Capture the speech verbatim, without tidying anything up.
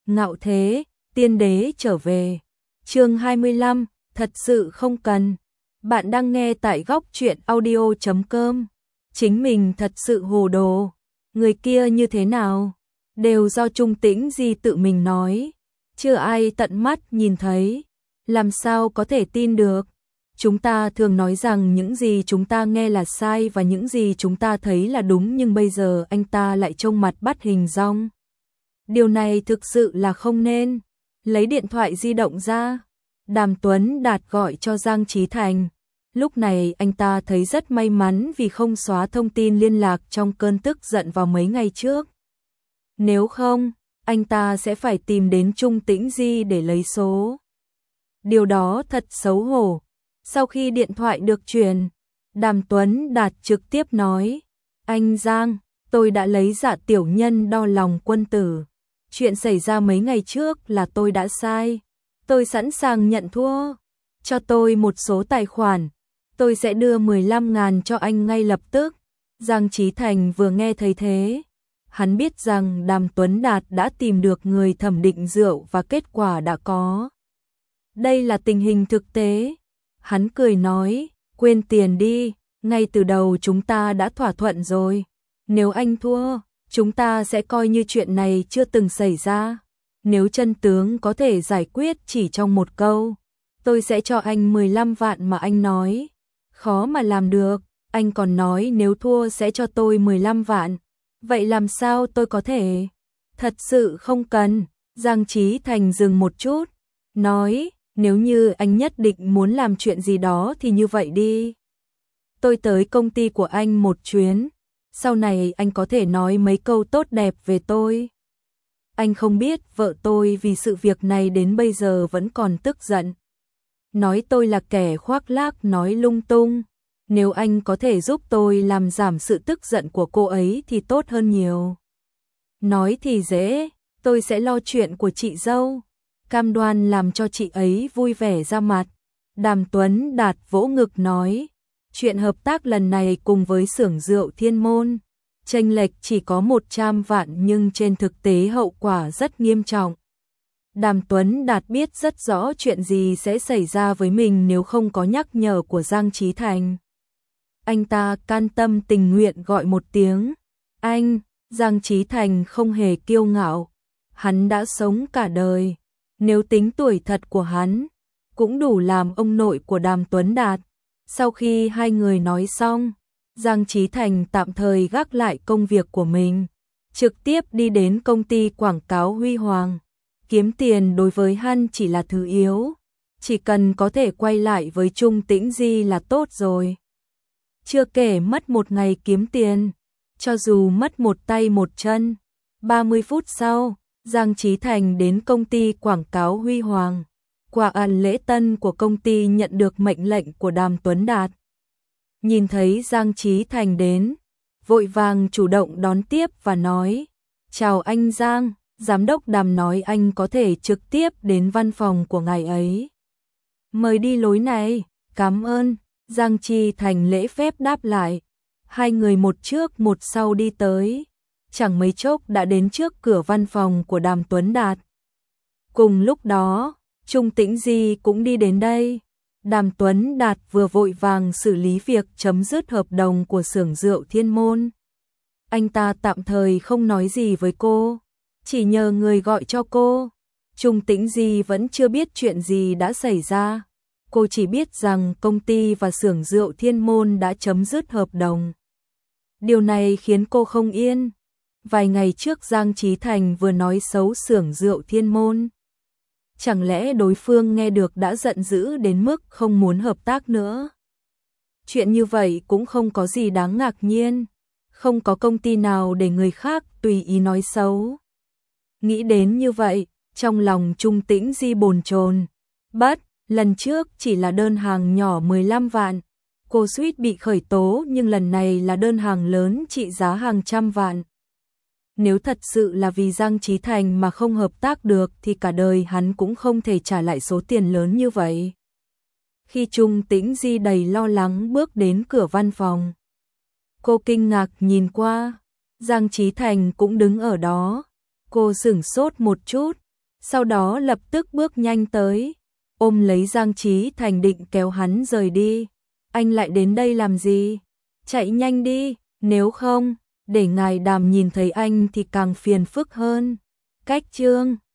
Ngạo thế, tiên đế trở về. Chương hai mươi lăm, thật sự không cần. Bạn đang nghe tại góc truyện audio chấm com. Chính mình thật sự hồ đồ. Người kia như thế nào? Đều do Trung Tĩnh Di tự mình nói. Chưa ai tận mắt nhìn thấy. Làm sao có thể tin được? Chúng ta thường nói rằng những gì chúng ta nghe là sai và những gì chúng ta thấy là đúng, nhưng bây giờ anh ta lại trông mặt bắt hình dong. Điều này thực sự là không nên. Lấy điện thoại di động ra, Đàm Tuấn Đạt gọi cho Giang Chí Thành. Lúc này anh ta thấy rất may mắn vì không xóa thông tin liên lạc trong cơn tức giận vào mấy ngày trước. Nếu không, anh ta sẽ phải tìm đến Trung Tĩnh Di để lấy số. Điều đó thật xấu hổ. Sau khi điện thoại được truyền, Đàm Tuấn Đạt trực tiếp nói: "Anh Giang, tôi đã lấy Dạ tiểu nhân đo lòng quân tử. Chuyện xảy ra mấy ngày trước là tôi đã sai. Tôi sẵn sàng nhận thua. Cho tôi một số tài khoản, tôi sẽ đưa mười lăm ngàn cho anh ngay lập tức." Giang Chí Thành vừa nghe thấy thế, hắn biết rằng Đàm Tuấn Đạt đã tìm được người thẩm định rượu và kết quả đã có. Đây là tình hình thực tế. Hắn cười nói: "Quên tiền đi, ngay từ đầu chúng ta đã thỏa thuận rồi. Nếu anh thua, chúng ta sẽ coi như chuyện này chưa từng xảy ra. Nếu chân tướng có thể giải quyết chỉ trong một câu, tôi sẽ cho anh mười lăm vạn mà anh nói. Khó mà làm được, anh còn nói nếu thua sẽ cho tôi mười lăm vạn. Vậy làm sao tôi có thể?" "Thật sự không cần." Giang Chí Thành dừng một chút, nói: "Nếu như anh nhất định muốn làm chuyện gì đó thì như vậy đi. Tôi tới công ty của anh một chuyến, sau này anh có thể nói mấy câu tốt đẹp về tôi. Anh không biết vợ tôi vì sự việc này đến bây giờ vẫn còn tức giận. Nói tôi là kẻ khoác lác nói lung tung. Nếu anh có thể giúp tôi làm giảm sự tức giận của cô ấy thì tốt hơn nhiều. Nói thì dễ, tôi sẽ lo chuyện của chị dâu, cam đoan làm cho chị ấy vui vẻ ra mặt." Đàm Tuấn Đạt vỗ ngực nói: "Chuyện hợp tác lần này cùng với xưởng rượu Thiên Môn, chênh lệch chỉ có một trăm vạn nhưng trên thực tế hậu quả rất nghiêm trọng." Đàm Tuấn Đạt biết rất rõ chuyện gì sẽ xảy ra với mình nếu không có nhắc nhở của Giang Chí Thành. Anh ta can tâm tình nguyện gọi một tiếng anh. Giang Chí Thành không hề kiêu ngạo. Hắn đã sống cả đời. Nếu tính tuổi thật của hắn, cũng đủ làm ông nội của Đàm Tuấn Đạt. Sau khi hai người nói xong, Giang Chí Thành tạm thời gác lại công việc của mình, trực tiếp đi đến công ty quảng cáo Huy Hoàng. Kiếm tiền đối với hắn chỉ là thứ yếu, chỉ cần có thể quay lại với Trung Tĩnh Di là tốt rồi. Chưa kể mất một ngày kiếm tiền, cho dù mất một tay một chân. ba mươi phút sau, Giang Chí Thành đến công ty quảng cáo Huy Hoàng. Quả ăn lễ tân của công ty nhận được mệnh lệnh của Đàm Tuấn Đạt. Nhìn thấy Giang Chí Thành đến, vội vàng chủ động đón tiếp và nói: "Chào anh Giang, giám đốc Đàm nói anh có thể trực tiếp đến văn phòng của ngài ấy. Mời đi lối này." "Cảm ơn." Giang Chí Thành lễ phép đáp lại. Hai người một trước một sau đi tới. Chẳng mấy chốc đã đến trước cửa văn phòng của Đàm Tuấn Đạt. Cùng lúc đó, Trung Tĩnh Di cũng đi đến đây. Đàm Tuấn Đạt vừa vội vàng xử lý việc chấm dứt hợp đồng của xưởng rượu Thiên Môn. Anh ta tạm thời không nói gì với cô, chỉ nhờ người gọi cho cô. Trung Tĩnh Di vẫn chưa biết chuyện gì đã xảy ra. Cô chỉ biết rằng công ty và xưởng rượu Thiên Môn đã chấm dứt hợp đồng. Điều này khiến cô không yên. Vài ngày trước Giang Chí Thành vừa nói xấu xưởng rượu Thiên Môn. Chẳng lẽ đối phương nghe được đã giận dữ đến mức không muốn hợp tác nữa? Chuyện như vậy cũng không có gì đáng ngạc nhiên. Không có công ty nào để người khác tùy ý nói xấu. Nghĩ đến như vậy, trong lòng Trung Tĩnh Di bồn chồn. Bất, lần trước chỉ là đơn hàng nhỏ mười lăm vạn. Cô suýt bị khởi tố, nhưng lần này là đơn hàng lớn trị giá hàng trăm vạn. Nếu thật sự là vì Giang Chí Thành mà không hợp tác được thì cả đời hắn cũng không thể trả lại số tiền lớn như vậy. Khi Trung Tĩnh Di đầy lo lắng bước đến cửa văn phòng, cô kinh ngạc nhìn qua, Giang Chí Thành cũng đứng ở đó. Cô sửng sốt một chút, sau đó lập tức bước nhanh tới, ôm lấy Giang Chí Thành định kéo hắn rời đi. Anh lại đến đây làm gì? Chạy nhanh đi, nếu không, để ngài Đàm nhìn thấy anh thì càng phiền phức hơn. Cách chương